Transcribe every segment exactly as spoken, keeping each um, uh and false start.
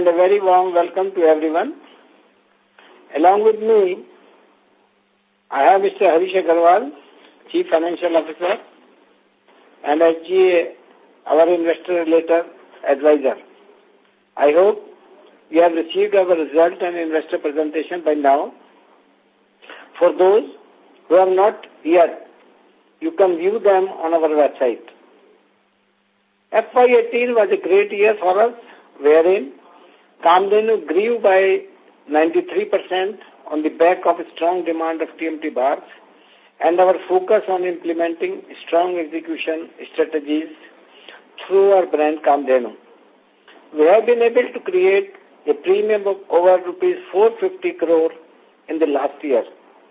And a very warm welcome to everyone. Along with me, I have Mister Harish Agarwal, Chief Financial Officer, and S G A, our Investor Relator Advisor. I hope you have received our result and investor presentation by now. For those who have not yet, you can view them on our website. F Y eighteen was a great year for us, wherein Kamdenu grew by ninety-three percent on the back of a strong demand of T M T bars and our focus on implementing strong execution strategies through our brand Kamdenu. We have been able to create a premium of over rupees four hundred fifty crore in the last year.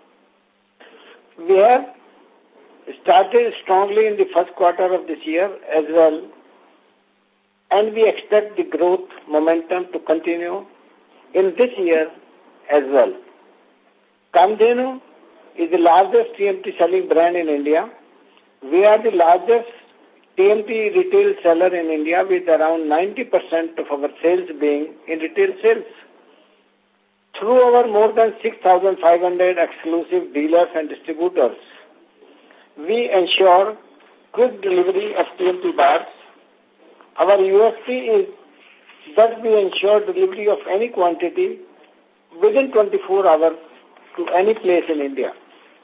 We have started strongly in the first quarter of this year as well, and we expect the growth momentum to continue in this year as well. Kamdenu is the largest T M T selling brand in India. We are the largest T M T retail seller in India, with around ninety percent of our sales being in retail sales. Through our more than six thousand five hundred exclusive dealers and distributors, we ensure quick delivery of T M T bars. Our U S P is that we ensure delivery of any quantity within twenty-four hours to any place in India.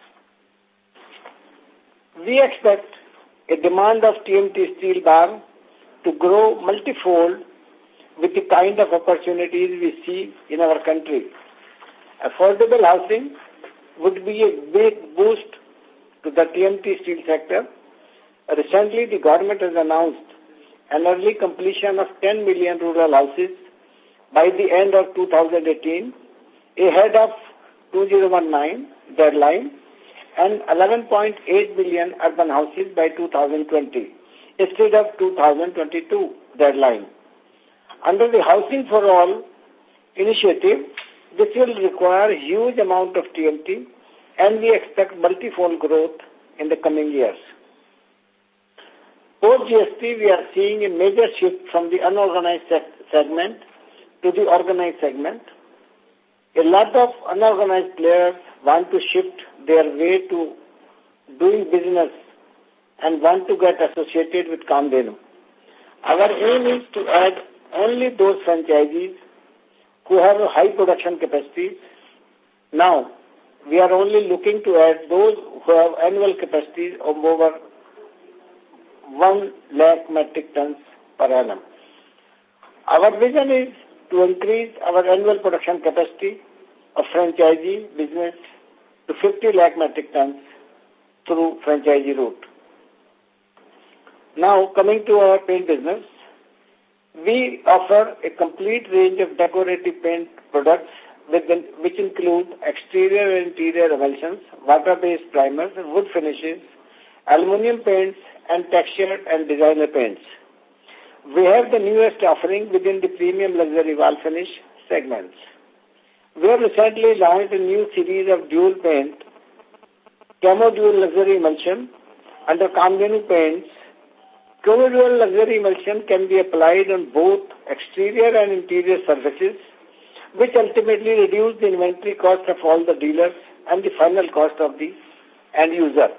We expect a demand of T M T steel bar to grow multifold with the kind of opportunities we see in our country. Affordable housing would be a big boost to the T M T steel sector. Recently, the government has announced an early completion of ten million rural houses by the end of two thousand eighteen, ahead of two thousand nineteen deadline, and eleven point eight million urban houses by two thousand twenty, instead of two thousand twenty-two deadline. Under the Housing for All initiative, this will require a huge amount of T M T, and we expect multifold growth in the coming years. Post G S T, we are seeing a major shift from the unorganized segment to the organized segment. A lot of unorganized players want to shift their way to doing business and want to get associated with Kamdenu. Our aim is to add only those franchisees who have a high production capacity. Now, we are only looking to add those who have annual capacities of over one lakh metric tons per annum. Our vision is to increase our annual production capacity of franchisee business to fifty lakh metric tons through franchisee route. Now, coming to our paint business, we offer a complete range of decorative paint products within, which include exterior and interior emulsions, water-based primers, wood finishes, aluminum paints, and textured and designer paints. We have the newest offering within the premium luxury wall finish segments. We have recently launched a new series of dual paint, Camo Dual Luxury Emulsion, under Kamdenu Paints. Camo Dual Luxury Emulsion can be applied on both exterior and interior surfaces, which ultimately reduce the inventory cost of all the dealers and the final cost of the end user.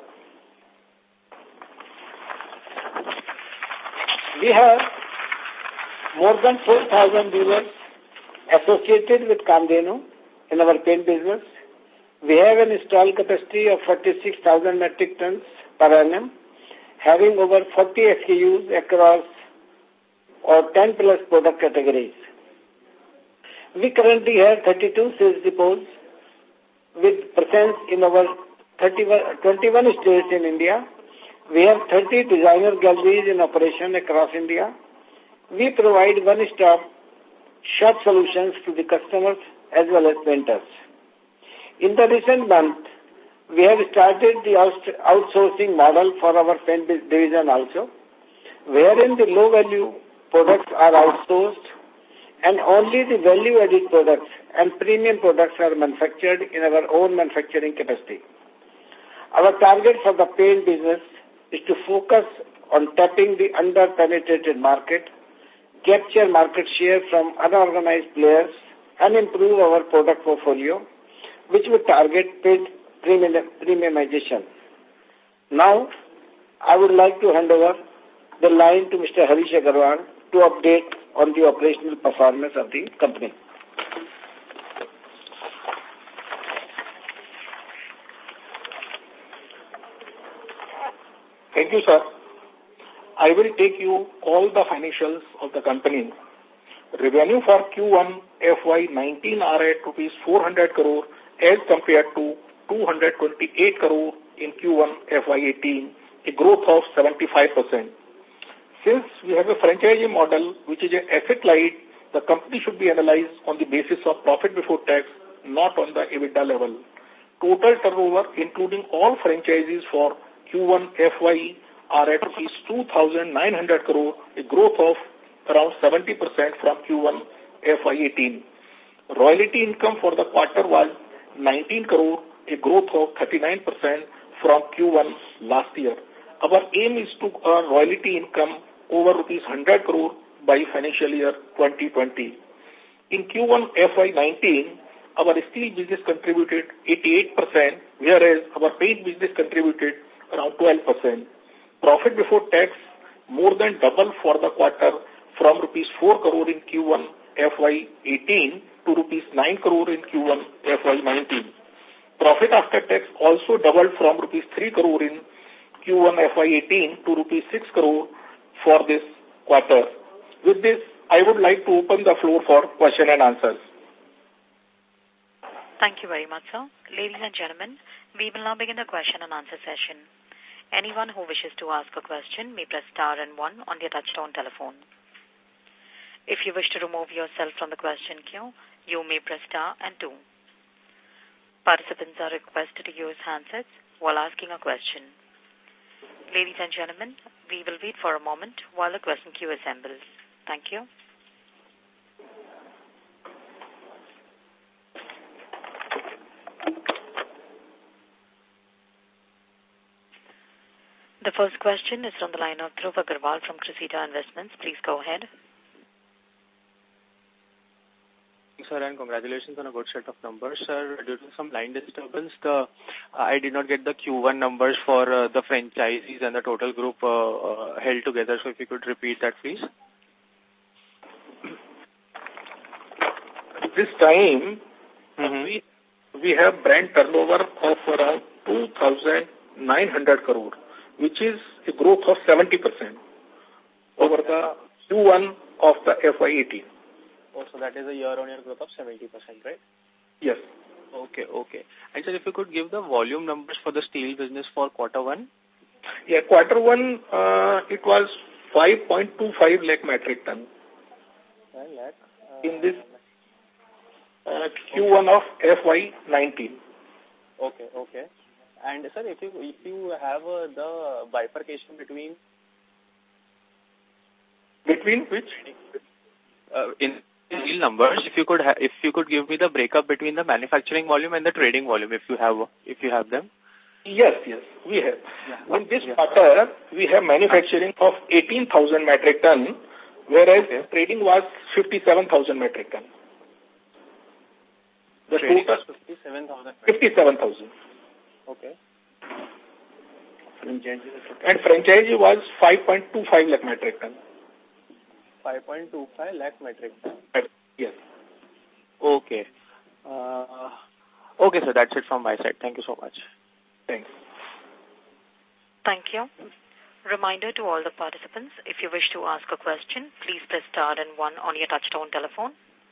We have more than four thousand dealers associated with Kamdenu in our paint business. We have an installed capacity of forty-six thousand metric tons per annum, having over forty S K Us across or ten plus product categories. We currently have thirty-two sales depots with presence in over twenty-one states in India. We have thirty designer galleries in operation across India. We provide one-stop shop solutions to the customers as well as painters. In the recent month, we have started the outsourcing model for our paint division also, wherein the low-value products are outsourced and only the value-added products and premium products are manufactured in our own manufacturing capacity. Our target for the paint business is to focus on tapping the under-penetrated market capture market share from unorganized players, and improve our product portfolio, which would target paid premiumization. Now, I would like to hand over the line to Mister Harish Agarwal to update on the operational performance of the company. Thank you, sir. I will take you all the financials of the company. Revenue for Q one F Y nineteen are at rupees four hundred crore as compared to two hundred twenty-eight crore in Q one F Y eighteen, a growth of seventy-five percent. Since we have a franchisee model which is an asset light, the company should be analyzed on the basis of profit before tax, not on the EBITDA level. Total turnover, including all franchises for Q one F Y, are at two thousand nine hundred crore, a growth of around seventy percent from Q one F Y eighteen. Royalty income for the quarter was nineteen crore, a growth of thirty-nine percent from Q one last year. Our aim is to earn royalty income over rupees one hundred crore by financial year twenty twenty. In Q one F Y nineteen, our steel business contributed eighty-eight percent, whereas our paint business contributed around twelve percent. Profit before tax more than double for the quarter from rupees four crore in Q one F Y eighteen to rupees nine crore in Q one F Y nineteen. Profit after tax also doubled from rupees three crore in Q one F Y eighteen to rupees six crore for this quarter. With this, I would like to open the floor for question and answers. Thank you very much, sir. Ladies and gentlemen, we will now begin the question and answer session. Anyone who wishes to ask a question may press star and one on their touchtone telephone. If you wish to remove yourself from the question queue, you may press star and two. Participants are requested to use handsets while asking a question. Ladies and gentlemen, we will wait for a moment while the question queue assembles. Thank you. The first question is from the line of Dhruv Agarwal from Cressida Investments. Please go ahead. Sir, and congratulations on a good set of numbers. Sir, due to some line disturbance, the I did not get the Q one numbers for uh, the franchisees and the total group uh, uh, held together. So if you could repeat that, please. This time, mm-hmm. we, we have brand turnover of around two thousand nine hundred crore, which is a growth of seventy percent over the Q one of the F Y eighteen. Oh, so that is a year-on-year growth of seventy percent, right? Yes. Okay, okay. And sir, if you could give the volume numbers for the steel business for quarter one? Yeah, quarter one, uh, it was five point two five lakh metric ton. five lakh. Uh, in this uh, Q one of F Y nineteen. Okay, okay. And sir, if you if you have uh, the bifurcation between between which uh, in steel numbers, if you could ha if you could give me the breakup between the manufacturing volume and the trading volume, if you have if you have them. Yes, yes, we have. Yeah. In this yeah. quarter, we have manufacturing of eighteen thousand metric ton, whereas okay. trading was fifty-seven thousand metric ton. The trading total fifty-seven thousand. fifty-seven thousand. Okay. And franchise was five point two five lakh metric ton. five point two five lakh metric ton. Yes. Okay. Uh, okay, sir. That's it from my side. Thank you so much. Thanks. Thank you. Reminder to all the participants, if you wish to ask a question, please press star and one on your touchtone telephone.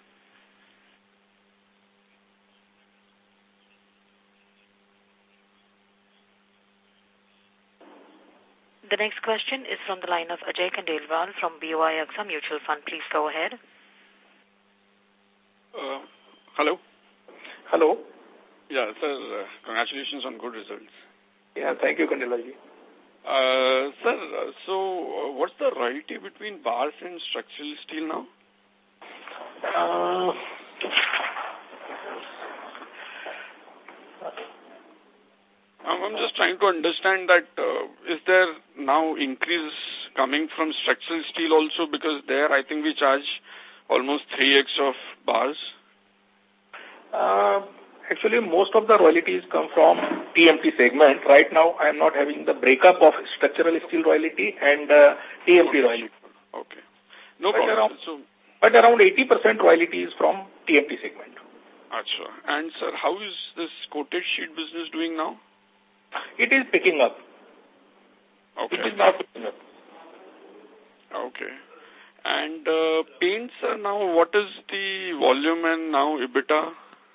The next question is from the line of Ajay Kandelwal from B O I AXA Mutual Fund. Please go ahead. Uh, hello. Hello. Yeah, sir, uh, congratulations on good results. Yeah, thank you, Kandelwalji. Uh, sir, uh, so uh, what's the royalty between bars and structural steel now? Uh, I'm just trying to understand that uh, is there now increase coming from structural steel also? Because there I think we charge almost three x of bars. Uh, actually, most of the royalties come from T M T segment. Right now, I am not having the breakup of structural steel royalty and uh, T M T royalty. Okay. No but problem. Around, so, but around eighty percent royalty is from T M T segment. Achha. And, sir, how is this coated sheet business doing now? It is picking up. Okay. It is now picking up. Okay. And uh, paints, sir, now what is the volume and now EBITDA?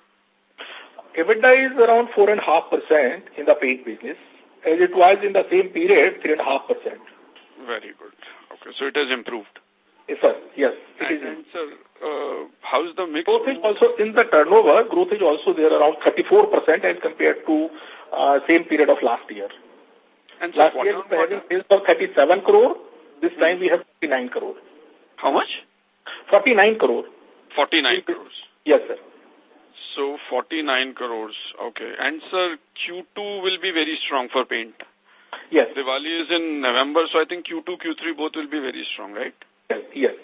EBITDA is around four point five percent in the paint business, as it was in the same period, three point five percent. Very good. Okay, so it has improved. Yes, sir. Yes, it and, is. And, sir, uh, how's the mix? Growth is also, in the turnover, growth is also there around thirty-four percent as compared to uh, same period of last year. And last sir, year we were having sales of thirty-seven crore. This time we have forty-nine crore. How much? forty-nine crore. forty-nine crores. Yes, sir. So, forty-nine crores. Okay. And, sir, Q two will be very strong for paint. Yes. Diwali is in November, so I think Q two, Q three both will be very strong, right? Yes. Yes.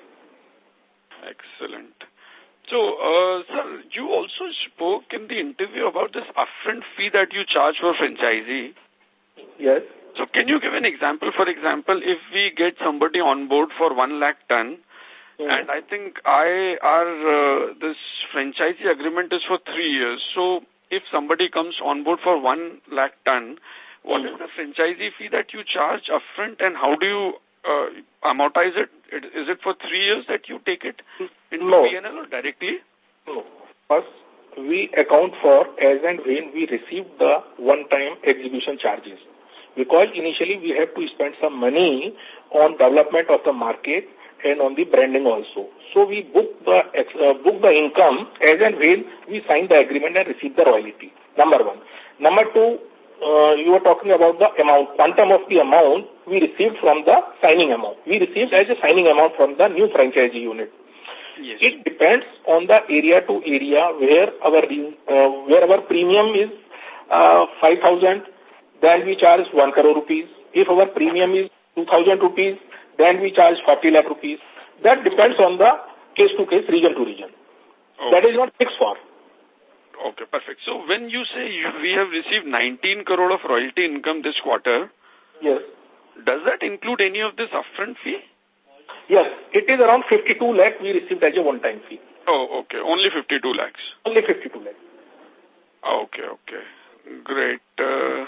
Excellent. So, uh, sir, you also spoke in the interview about this upfront fee that you charge for franchisee. Yes. So, can you give an example? For example, if we get somebody on board for one lakh ton, yeah. and I think I our uh, this franchisee agreement is for three years. So, if somebody comes on board for one lakh ton, what mm. is the franchisee fee that you charge upfront, and how do you uh, amortize it? Is it for three years that you take it into no. P and L or directly? No. First, we account for as and when we receive the one-time exhibition charges. Because initially we have to spend some money on development of the market and on the branding also. So we book the uh, book the income as and when we sign the agreement and receive the royalty. Number one. Number two, uh, you were talking about the amount, quantum of the amount we received from the signing amount. We received as a signing amount from the new franchisee unit. Yes. It depends on the area to area where our uh, where our premium is uh, five thousand. Then we charge one crore rupees. If our premium is two thousand rupees, then we charge forty lakh rupees. That depends on the case to case, region to region. Okay. That is not fixed for. Okay, perfect. So when you say you, we have received nineteen crore of royalty income this quarter, yes. Does that include any of this upfront fee? Yes, it is around fifty-two lakh we received as a one-time fee. Oh, okay. Only fifty-two lakhs. Only fifty-two lakhs. Okay, okay. Great. Uh,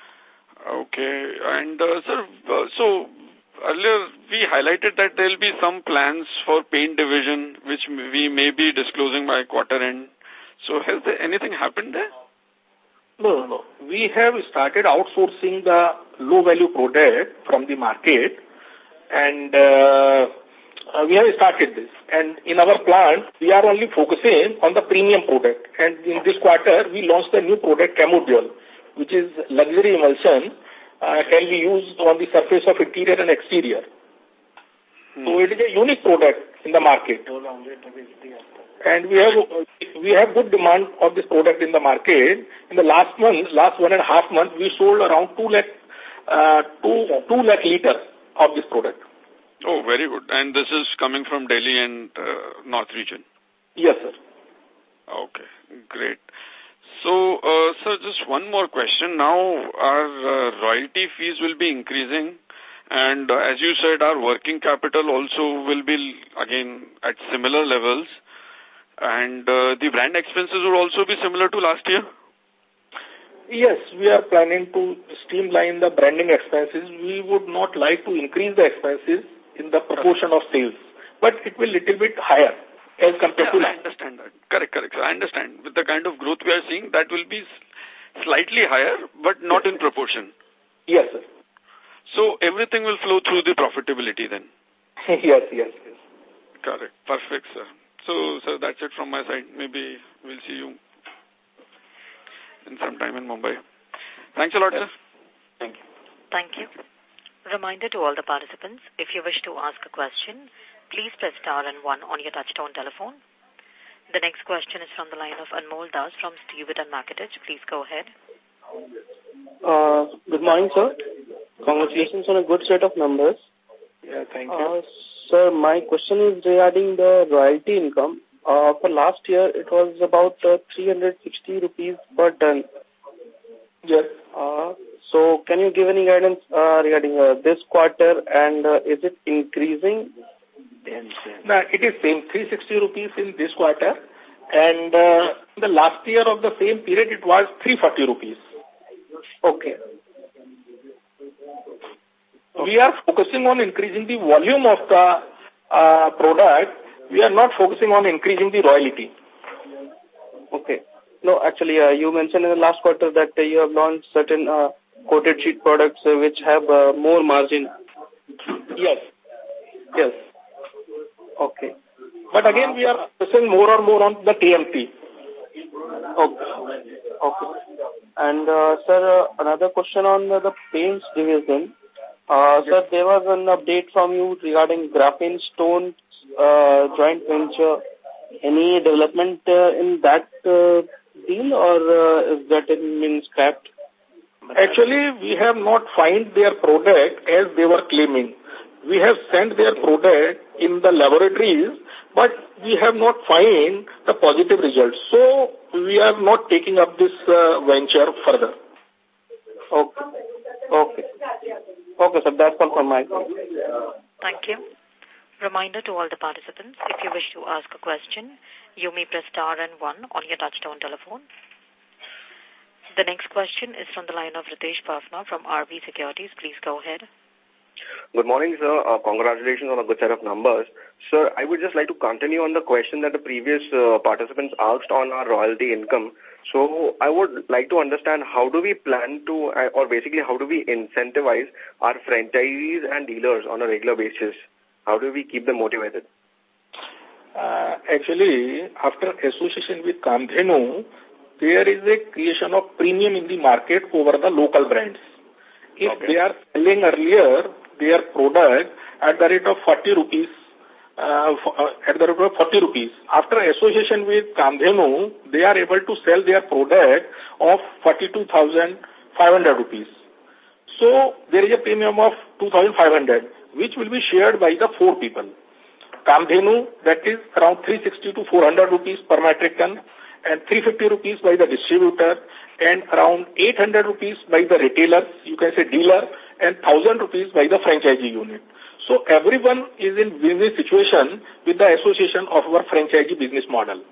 Okay, and uh, sir, uh, so earlier we highlighted that there will be some plans for paint division which we may be disclosing by quarter end. So has there anything happened there? No, no, no. We have started outsourcing the low value product from the market, and uh, uh, we have started this. And in our plant, we are only focusing on the premium product. And in this quarter, we launched a new product, Camodual, which is luxury emulsion, uh, can be used on the surface of interior and exterior. Hmm. So it is a unique product in the market. And we have we have good demand of this product in the market. In the last month, last one and a half month, we sold around two lakh, uh, two, two lakh liter of this product. Oh, very good. And this is coming from Delhi and uh, North region? Yes, sir. Okay, great. So, uh, sir, just one more question. Now, our uh, royalty fees will be increasing, and uh, as you said, our working capital also will be, again, at similar levels, and uh, the brand expenses will also be similar to last year? Yes, we are planning to streamline the branding expenses. We would not like to increase the expenses in the proportion of sales, but it will little bit higher as compared yeah, to... I understand that. Correct, correct. I understand. With the kind of growth we are seeing, that will be slightly higher, but not in proportion. Yes, sir. So everything will flow through the profitability then? yes, yes, yes. Correct. Perfect, sir. So, sir, that's it from my side. Maybe we'll see you in some time in Mumbai. Thanks a lot, sir. Thank you. Thank you. Reminder to all the participants, if you wish to ask a question, please press star and one on your touchtone telephone. The next question is from the line of Anmol Das from Stewart and Marketage. Please go ahead. Uh, good morning, sir. Congratulations on a good set of numbers. Yeah, thank you. Uh, sir, my question is regarding the royalty income. Uh, for last year, it was about uh, three hundred sixty rupees per ton. Yes. Uh, so, can you give any guidance uh, regarding uh, this quarter, and uh, is it increasing? No, it is same, three hundred sixty rupees in this quarter, and uh, the last year of the same period it was three hundred forty rupees. Okay. We are focusing on increasing the volume of the uh, product. We are not focusing on increasing the royalty. Okay. No, actually, uh, you mentioned in the last quarter that uh, you have launched certain uh, coated sheet products uh, which have uh, more margin. Yes. Yes. Okay. But again, we are focusing more and more on the T M T. Okay. Okay. And, uh, sir, uh, another question on uh, the paints division. Uh, yes. Sir, there was an update from you regarding Graphene Stone uh, joint venture. Any development uh, in that uh, deal, or uh, is that been scrapped? Actually, we have not found their product as they were claiming. We have sent their product in the laboratories, but we have not found the positive results. So, we are not taking up this uh, venture further. Okay. Okay. Okay, sir. That's all from my side. Thank you. Reminder to all the participants, if you wish to ask a question, you may press star and one on your touchtone telephone. The next question is from the line of Ritesh Bhavna from R B Securities. Please go ahead. Good morning, sir. Uh, congratulations on a good set of numbers. Sir, I would just like to continue on the question that the previous uh, participants asked on our royalty income. So I would like to understand how do we plan to, uh, or basically how do we incentivize our franchisees and dealers on a regular basis? How do we keep them motivated? Uh, actually, after association with Kamdhenu, there is a creation of premium in the market over the local brands. If okay. they are selling earlier their product at the rate of forty rupees, uh, at the rate of forty rupees, after association with Kamdhenu, they are able to sell their product of forty-two thousand five hundred rupees. So there is a premium of two thousand five hundred, which will be shared by the four people. Kamdhenu, that is around three sixty to four hundred rupees per metric ton, and three fifty rupees by the distributor, and around eight hundred rupees by the retailer, you can say dealer, and one thousand rupees by the franchisee unit. So everyone is in win-win situation with the association of our franchisee business model.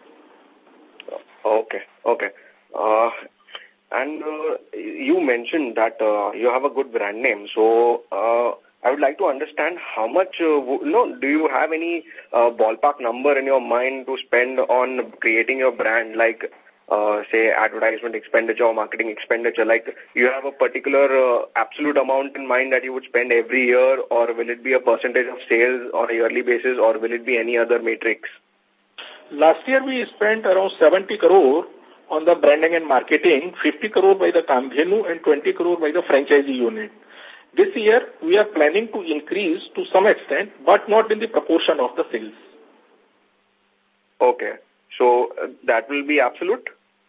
Okay, okay. Uh, and uh, you mentioned that uh, you have a good brand name. So uh, I would like to understand how much, uh, no, do you have any uh, ballpark number in your mind to spend on creating your brand, like uh, say advertisement expenditure or marketing expenditure? Like you have a particular uh, absolute amount in mind that you would spend every year, or will it be a percentage of sales on a yearly basis, or will it be any other matrix? Last year we spent around seventy crore on the branding and marketing, fifty crore by the Kamdhenu and twenty crore by the franchisee unit. This year, we are planning to increase to some extent, but not in the proportion of the sales. Okay. So, uh, that will be absolute?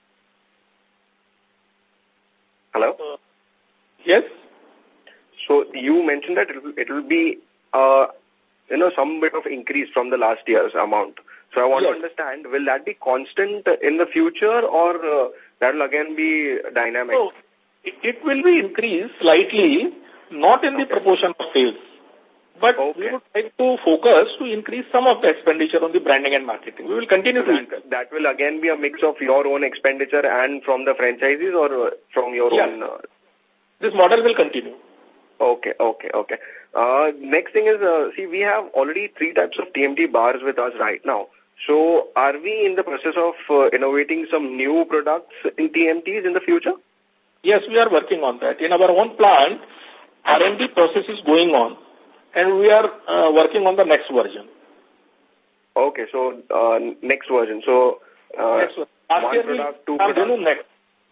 Hello? Uh, yes. So, you mentioned that it will, it will be, uh, you know, some bit of increase from the last year's amount. So, I want yes. to understand, will that be constant in the future, or uh, that will again be dynamic? So, it, it will be increased slightly, not in the proportion of sales, but okay. we would like to focus to increase some of the expenditure on the branding and marketing. We will continue to that, that will again be a mix of your own expenditure and from the franchisees, or from your yeah. own? Uh... This model will continue. Okay, okay, okay. Uh, next thing is, uh, see, we have already three types of T M T bars with us right now. So, are we in the process of uh, innovating some new products in T M Ts in the future? Yes, we are working on that. In our own plant, R and D process is going on, and we are uh, working on the next version. Okay, so uh, next version. So, uh, next one. Last one year product, we two products. Next.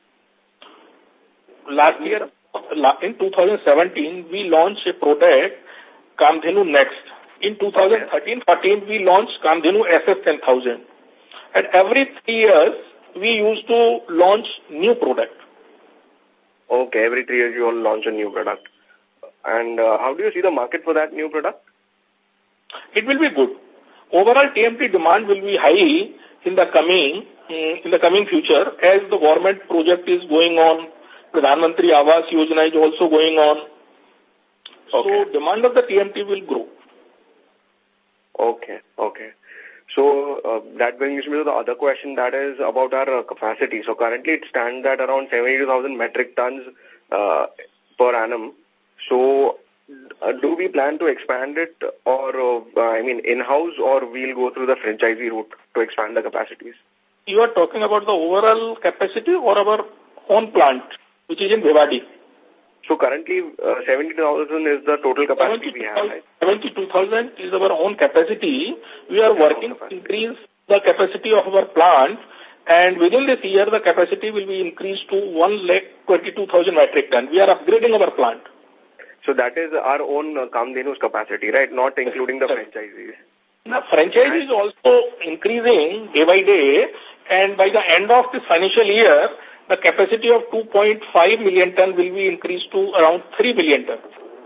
Last year, in two thousand seventeen, we launched a product, Kamdhenu Next. In two thousand thirteen fourteen, we launched Kamdhenu S S ten thousand. And every three years, we used to launch new product. Okay, every three years you will launch a new product. And uh, how do you see the market for that new product? It will be good. Overall T M T demand will be high in the coming in the coming future as the government project is going on. Pradhan Mantri Awas Yojana is also going on. Okay. So demand of the T M T will grow. Okay, okay. So uh, that brings me to the other question, that is about our uh, capacity. So currently it stands at around seventy-two thousand metric tons uh, per annum. So uh, do we plan to expand it, or uh, I mean in-house, or we'll go through the franchisee route to expand the capacities? You are talking about the overall capacity or our own plant, which is in Bhiwadi? So currently uh, seventy thousand is the total capacity we have, right? seventy-two thousand is our own capacity. We are working to increase the capacity of our plant, and within this year the capacity will be increased to one lakh twenty-two thousand metric ton. We are upgrading our plant. So that is our own uh, Kamdhenu's capacity, right? Not including the franchisees. The franchise is also increasing day by day, and by the end of this financial year, the capacity of two point five million ton will be increased to around three million ton.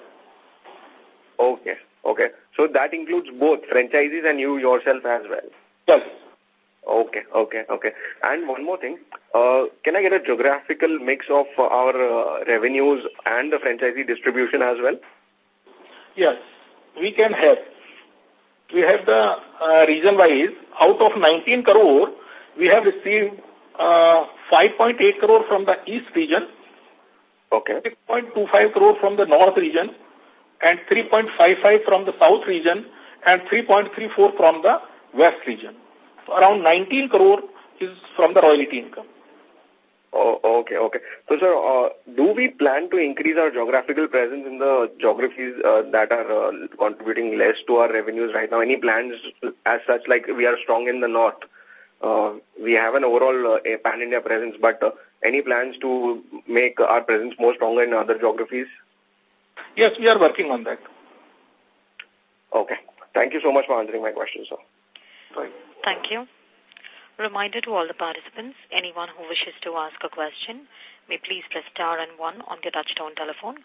Okay, okay. So that includes both franchisees and you yourself as well? Yes. Okay, okay, okay. And one more thing, uh, can I get a geographical mix of uh, our uh, revenues and the franchisee distribution as well? Yes, we can have. We have the uh, region-wise, out of nineteen crore, we have received uh, five point eight crore from the East region, okay, six point two five crore from the North region, and three point five five from the South region, and three point three four from the West region. So around nineteen crore is from the royalty income. Oh, okay, okay. So, sir, uh, do we plan to increase our geographical presence in the geographies uh, that are uh, contributing less to our revenues right now? Any plans as such, like we are strong in the North? Uh, we have an overall uh, pan-India presence, but uh, any plans to make our presence more stronger in other geographies? Yes, we are working on that. Okay. Thank you so much for answering my question, sir. Right. Thank you. Reminder to all the participants, anyone who wishes to ask a question, may please press star and one on their touchtone telephone.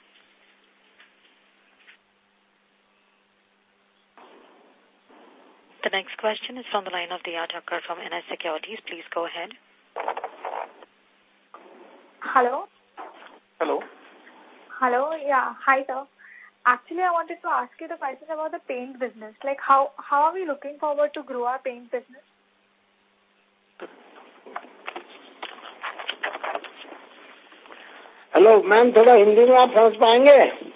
The next question is from the line of Diya Thakkar from N S Securities. Please go ahead. Hello. Hello. Hello. Yeah. Hi, sir. Actually, I wanted to ask you the question about the paint business. Like, how how are we looking forward to grow our paint business? Hello ma'am, थोड़ा हिंदी में आप समझ पाएंगे?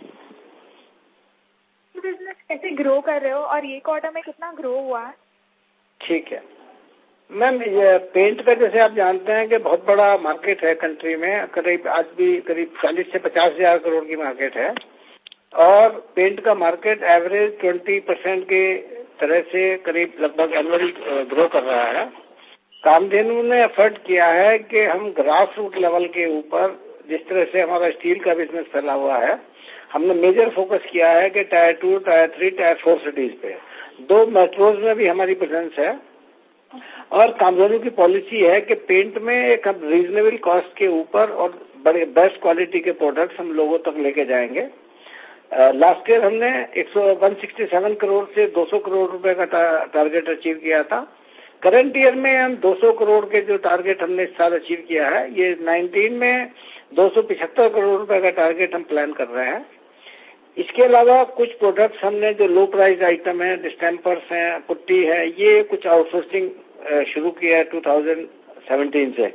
Business कैसे grow कर रहे हो और ये क्वार्टर में कितना ग्रो हुआ है? ठीक है मैम, ये पेंट का जैसे आप जानते हैं कि बहुत बड़ा मार्केट है कंट्री में, करीब आज भी करीब चालीस से पचास हजार करोड़ की मार्केट है, और पेंट का मार्केट एवरेज ट्वेंटी परसेंट के तरह से करीब लगभग एनुअली ग्रो कर रहा है। कामधेनु ने एफर्ट किया है कि हम ग्रास रूट लेवल के ऊपर, जिस तरह से हमारा स्टील का बिजनेस फैला हुआ है, हमने मेजर फोकस किया है कि tier two, tier three, tier four cities पे, दो मेट्रोज में भी हमारी प्रेजेंस है। और कामधेनु की पॉलिसी है कि पेंट में एक हम रीजनेबल कॉस्ट के ऊपर और बड़े बेस्ट क्वालिटी के प्रोडक्ट्स हम लोगों तक लेके जाएंगे। लास्ट ईयर हमने एक सौ सड़सठ करोड़ से दो सौ करोड़ रुपए का टारगेट अचीव किया था। करंट ईयर में हम दो सौ करोड़ के जो टारगेट हमने इस साल अचीव किया है, ये उन्नीस में दो सौ पचहत्तर करोड़ रुपए का टारगेट हम प्लान कर रहे हैं। इसके अलावा कुछ प्रोडक्ट्स हमने जो लो प्राइस आइटम है, डिस्टेम्पर्स हैं, पुट्टी है, ये कुछ आउटसोर्सिंग शुरू किया है दो हज़ार सत्रह से।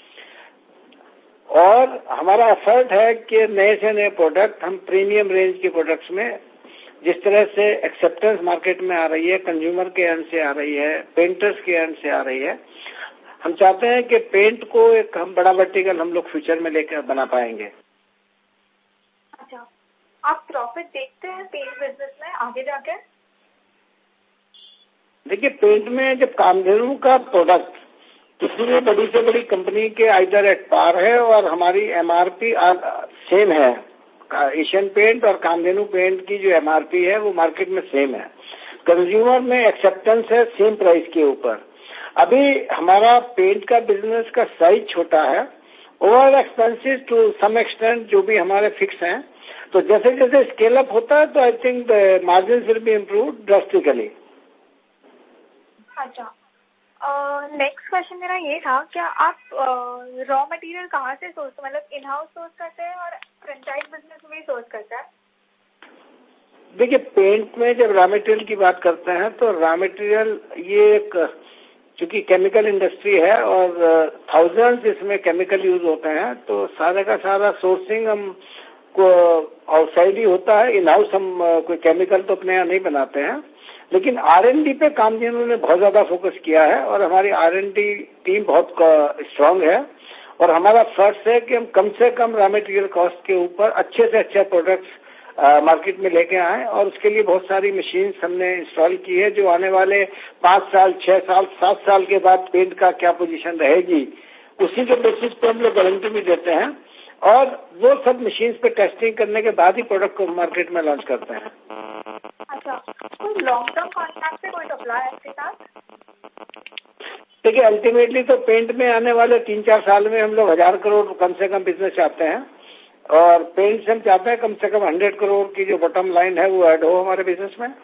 और हमारा एफर्ट है कि नए से नए प्रोडक्ट हम प्रीमियम रेंज के प्रोडक्ट्स में, जिस तरह से एक्सेप्टेंस मार्केट में आ रही है, कंज्यूमर के एंड से आ रही है, पेंटर्स के एंड से आ रही है, हम चाहते हैं कि पेंट को एक हम बड़ा वर्टिकल हम लोग फ्यूचर में लेकर बना पाएंगे। अच्छा, आप प्रॉफिट देखते हैं पेंट बिजनेस में आगे जाके? देखिए, पेंट में जब कामधेनु का प्रोडक्ट किसी भी बड़ी से बड़ी कंपनी के आइदर एट पार है और हमारी एमआरपी सेम है, एशियन पेंट और कामधेनु पेंट की जो एमआरपी है वो मार्केट में सेम है, कंज्यूमर में एक्सेप्टेंस है सेम प्राइस के ऊपर। अभी हमारा पेंट का बिजनेस का साइज छोटा है overall expenses to some extent जो भी हमारे फिक्स हैं, तो जैसे जैसे स्केल अप होता है तो I think the margin will be improve drastically. अच्छा, नेक्स्ट uh, क्वेश्चन मेरा ये था, क्या आप रॉ uh, मटेरियल कहाँ से सोर्स, मतलब इन हाउस सोर्स करते हैं और फ्रेंचाइज बिजनेस में भी सोर्स करते हैं? देखिए, पेंट में जब रॉ मटेरियल की बात करते हैं तो रॉ मटेरियल ये एक, चूंकि केमिकल इंडस्ट्री है और थाउजेंड्स इसमें केमिकल यूज होते हैं, तो सारा का सारा सोर्सिंग हम को आउटसाइड ही होता है. इन हाउस हम कोई केमिकल तो अपने यहाँ नहीं बनाते हैं, लेकिन आर एन डी पे काम जिन्होंने बहुत ज्यादा फोकस किया है और हमारी आर एन डी टीम बहुत स्ट्रांग है और हमारा फर्स्ट है कि हम कम से कम रॉ मटेरियल कॉस्ट के ऊपर अच्छे से अच्छे प्रोडक्ट्स मार्केट में लेके आए और उसके लिए बहुत सारी मशीन्स हमने इंस्टॉल की है जो आने वाले पांच साल, छह साल, सात साल के बाद पेंट का क्या पोजीशन रहेगी उसी के बेसिस पे हम लोग गारंटी भी देते हैं और वो सब मशीन्स पे टेस्टिंग करने के बाद ही प्रोडक्ट को मार्केट में लॉन्च करते हैं. अच्छा, तो लॉन्ग टर्म कॉन्ट्रैक्ट से कोई सप्लाई है आपके साथ? देखिए, अल्टीमेटली तो पेंट में आने वाले तीन चार साल में हम लोग हजार करोड़ कम से कम बिजनेस चाहते हैं और पेंट से हम चाहते हैं कम से कम हंड्रेड करोड़ की जो बॉटम लाइन है वो ऐड हो हमारे बिजनेस में.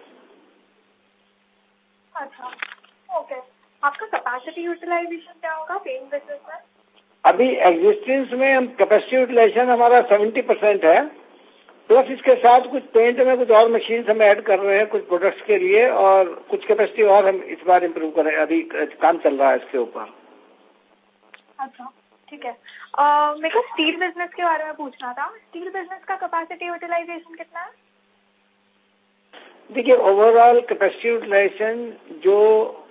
अच्छा, ओके. आपका कैपेसिटी यूटिलाइजेशन क्या होगा पेंट बिजनेस में? अभी एग्जिस्टेंस में हम कैपेसिटी यूटिलाइजेशन हमारा सेवेंटी परसेंट है, प्लस इसके साथ कुछ पेंट में कुछ और मशीन हम ऐड कर रहे हैं कुछ प्रोडक्ट्स के लिए और कुछ कैपेसिटी और हम इस बार इम्प्रूव कर रहे हैं. अभी काम चल रहा है इसके ऊपर. अच्छा, ठीक है. uh, मेरे को स्टील बिजनेस के बारे में पूछना था. स्टील बिजनेस का कैपेसिटी यूटिलाइजेशन कितना है? देखिए, ओवरऑल कैपेसिटी यूटिलाइजेशन जो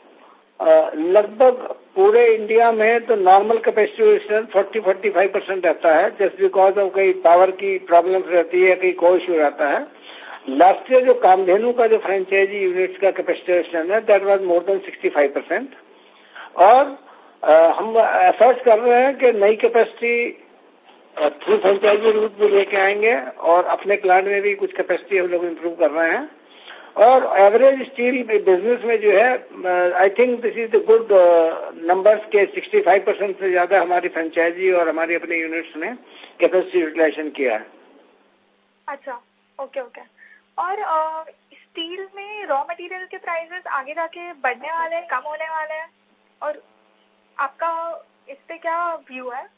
लगभग पूरे इंडिया में तो normal capacity utilisation forty forty five percent रहता है, जस्ट बिकॉज ऑफ कई पावर की प्रॉब्लम रहती है, कहीं कोई इशू रहता है. लास्ट ईयर जो कामधेनु का जो फ्रेंचाइजी यूनिट्स का कैपेसिटी यूटिलाइजेशन है that was more than sixty five percent और Uh, हम एफर्ट्स कर रहे हैं कि नई कैपेसिटी थ्रू फ्रेंचाइजी रूट भी लेके आएंगे और अपने प्लांट में भी कुछ कैपेसिटी हम लोग इम्प्रूव कर रहे हैं और एवरेज स्टील बिजनेस में जो है I think this is the good numbers के सिक्सटी फाइव परसेंट से ज्यादा हमारी फ्रेंचाइजी और हमारी अपने यूनिट्स ने कैपेसिटी यूटिलाइजेशन किया है. अच्छा, ओके ओके. और स्टील uh, में रॉ मटेरियल के प्राइसेस आगे जाके बढ़ने वाले हैं, कम होने वाले हैं, और आपका इस पे क्या व्यू है?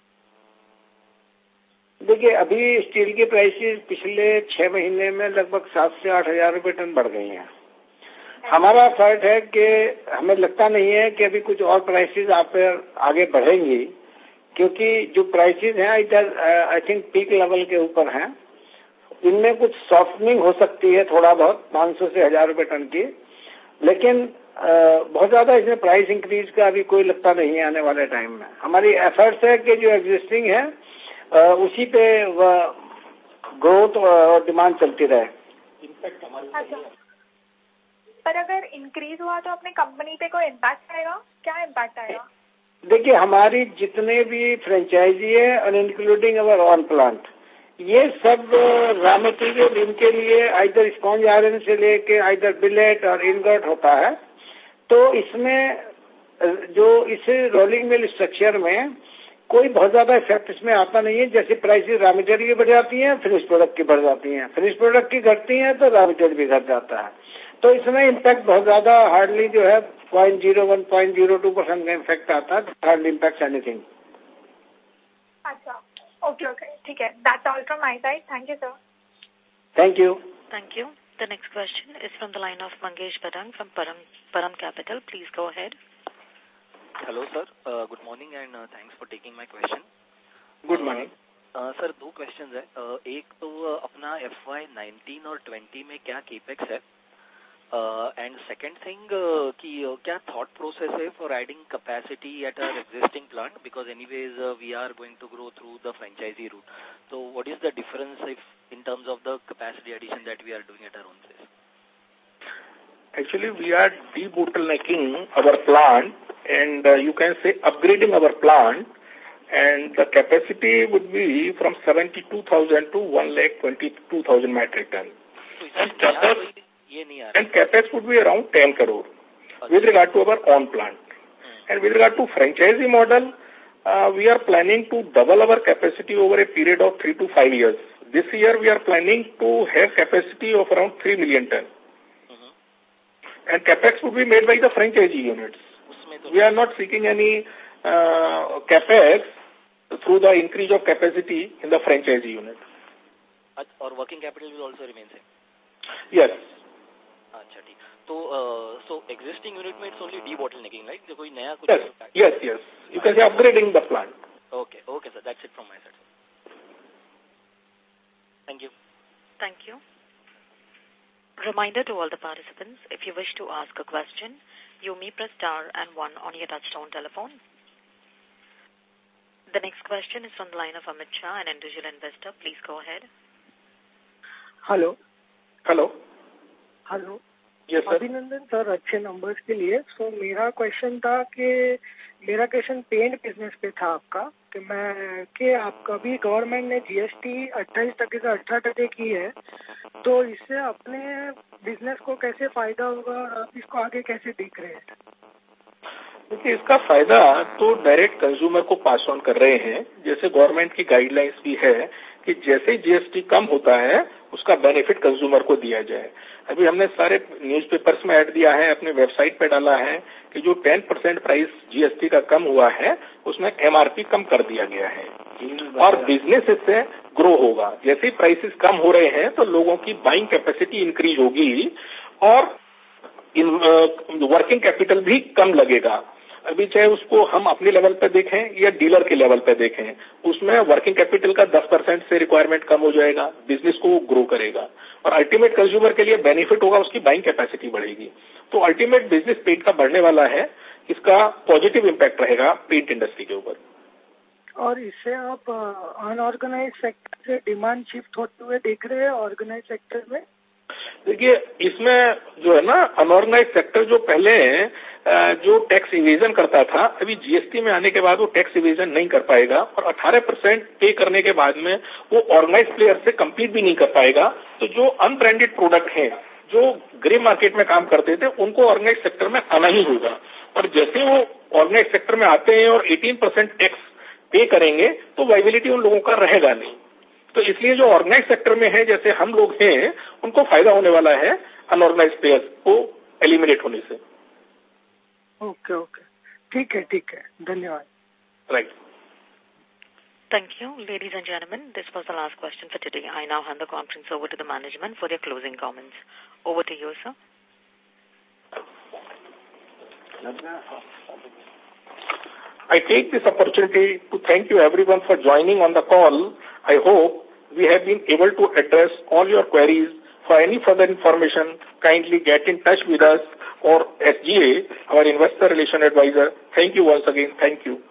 देखिए, अभी स्टील की प्राइसेस पिछले छह महीने में लगभग सात से आठ हजार रुपये टन बढ़ गई हैं. हमारा फर्ट है कि हमें लगता नहीं है कि अभी कुछ और प्राइसेस आप आगे बढ़ेंगी क्योंकि जो प्राइसेस हैं इधर आई थिंक पीक लेवल के ऊपर हैं. इनमें कुछ सॉफ्टनिंग हो सकती है थोड़ा बहुत पाँच सौ से हजार रुपये टन की, लेकिन Uh, बहुत ज्यादा इसमें प्राइस इंक्रीज का अभी कोई लगता नहीं है आने वाले टाइम में. हमारी एफर्ट्स है कि जो एग्जिस्टिंग है uh, उसी पे ग्रोथ और डिमांड चलती रहे. इम्पैक्ट अच्छा, पर अगर इंक्रीज हुआ तो अपने कंपनी पे कोई इम्पैक्ट आएगा? क्या इम्पैक्ट आएगा? देखिए, हमारी जितने भी फ्रेंचाइजी है और इंक्लूडिंग अवर ऑन प्लांट, ये सब रॉ मटेरियल इनके लिए आइदर स्पॉन्ज आयरन से लेके आइदर बिलेट और इनगट होता है. तो इसमें जो इस रोलिंग मिल स्ट्रक्चर में कोई बहुत ज्यादा इफेक्ट इसमें आता नहीं है. जैसे प्राइसेस रॉ मटेरियल की बढ़ जाती हैं, फिनिश प्रोडक्ट की बढ़ जाती हैं, फिनिश प्रोडक्ट की घटती हैं तो रॉ मटेरियल भी घट जाता है. तो इसमें इम्पैक्ट बहुत ज्यादा हार्डली जो है point zero one point zero two percent का इम्पैक्ट आता है. Hardly impact anything. अच्छा, ओके ओके, ठीक है. That's all from my side. Thank you sir. Thank you. Thank you. The next question is from the line of Mangesh Badang from Param, Param Capital. Please go ahead. Hello, sir. Uh, good morning and uh, thanks for taking my question. Good morning. Uh, uh, sir, दो questions है. Uh, एक तो uh, अपना F Y nineteen और twenty में क्या capex है? Uh, and second thing, uh, कि uh, क्या thought process है for adding capacity at our existing plant, because anyways uh, we are going to grow through the franchisee route. So what is the difference if in terms of the capacity addition that we are doing at our own place? Actually, we are debottlenecking our plant and uh, you can say upgrading our plant, and the capacity would be from seventy-two thousand to one lakh twenty-two thousand metric ton. And capex, and capex would be around ten crore with regard to our own plant. And with regard to franchisee model, uh, we are planning to double our capacity over a period of three to five years. This year, we are planning to have capacity of around three million ton. Mm-hmm. And capex would be made by the franchisee units. We are not seeking any uh, capex through the increase of capacity in the franchisee unit. Or working capital will also remain same? Yes. Achha, so, uh, so existing unit means only debottlenecking, right? Yes, yes, yes. You can say upgrading the plant. Okay, okay, sir. That's it from my side. Thank you. Thank you. Reminder to all the participants, if you wish to ask a question, you may press star and one on your touchtone telephone. The next question is from the line of Amit Shah, an individual investor. Please go ahead. Hello. Hello. Hello. Yes, sir. अभिनंदन sir अच्छे numbers के लिए. सो so, मेरा question था कि मेरा question paint business पे था आपका कि मैं कि आपका भी गवर्नमेंट ने जीएसटी अट्ठाईस टके से अठारह टके की है, तो इससे अपने बिजनेस को कैसे फायदा होगा और आप इसको आगे कैसे देख रहे हैं? देखिए, इसका फायदा तो डायरेक्ट कंज्यूमर को पास ऑन कर रहे हैं. जैसे गवर्नमेंट की गाइडलाइंस भी है कि जैसे जीएसटी कम होता है उसका बेनिफिट कंज्यूमर को दिया जाए. अभी हमने सारे न्यूज़पेपर्स में ऐड दिया है, अपने वेबसाइट पे डाला है कि जो टेन परसेंट प्राइस जीएसटी का कम हुआ है उसमें एमआरपी कम कर दिया गया है और बिजनेस इससे ग्रो होगा. जैसे ही प्राइसेस कम हो रहे हैं तो लोगों की बाइंग कैपेसिटी इंक्रीज होगी और वर्किंग कैपिटल भी कम लगेगा. अभी चाहे उसको हम अपने लेवल पे देखें या डीलर के लेवल पे देखें, उसमें वर्किंग कैपिटल का दस परसेंट से रिक्वायरमेंट कम हो जाएगा, बिजनेस को ग्रो करेगा और अल्टीमेट कंज्यूमर के लिए बेनिफिट होगा, उसकी बाइंग कैपेसिटी बढ़ेगी. तो अल्टीमेट बिजनेस पेंट का बढ़ने वाला है, इसका पॉजिटिव इम्पैक्ट रहेगा पेंट इंडस्ट्री के ऊपर. और इससे आप अनऑर्गेनाइज सेक्टर से डिमांड शिफ्ट होते हुए देख रहे हैं ऑर्गेनाइज सेक्टर में? देखिए, इसमें जो है ना अनऑर्गेनाइज सेक्टर जो पहले जो टैक्स इवेजन करता था, अभी जीएसटी में आने के बाद वो टैक्स इवेजन नहीं कर पाएगा और अठारह परसेंट पे करने के बाद में वो ऑर्गेनाइज प्लेयर से कम्पीट भी नहीं कर पाएगा. तो जो अनब्रांडेड प्रोडक्ट हैं, जो ग्रे मार्केट में काम करते थे, उनको ऑर्गेनाइज सेक्टर में आना ही होगा. और जैसे वो ऑर्गेनाइज सेक्टर में आते हैं और अठारह परसेंट टैक्स पे करेंगे तो वाइबिलिटी उन लोगों का रहेगा नहीं. तो इसलिए जो ऑर्गेनाइज सेक्टर में है, जैसे हम लोग हैं, उनको फायदा होने वाला है अनऑर्गेनाइज प्लेयर्स को एलिमिनेट होने से. ओके ओके, ठीक है ठीक है, धन्यवाद. Right. Thank you. Ladies and gentlemen, this was the last question for today. I now hand the conference over to the management for their closing comments. Over to you, sir. I take this opportunity to thank you everyone for joining on the call. I hope we have been able to address all your queries. For any further information, kindly get in touch with us or S G A, our investor relation advisor. Thank you once again. Thank you.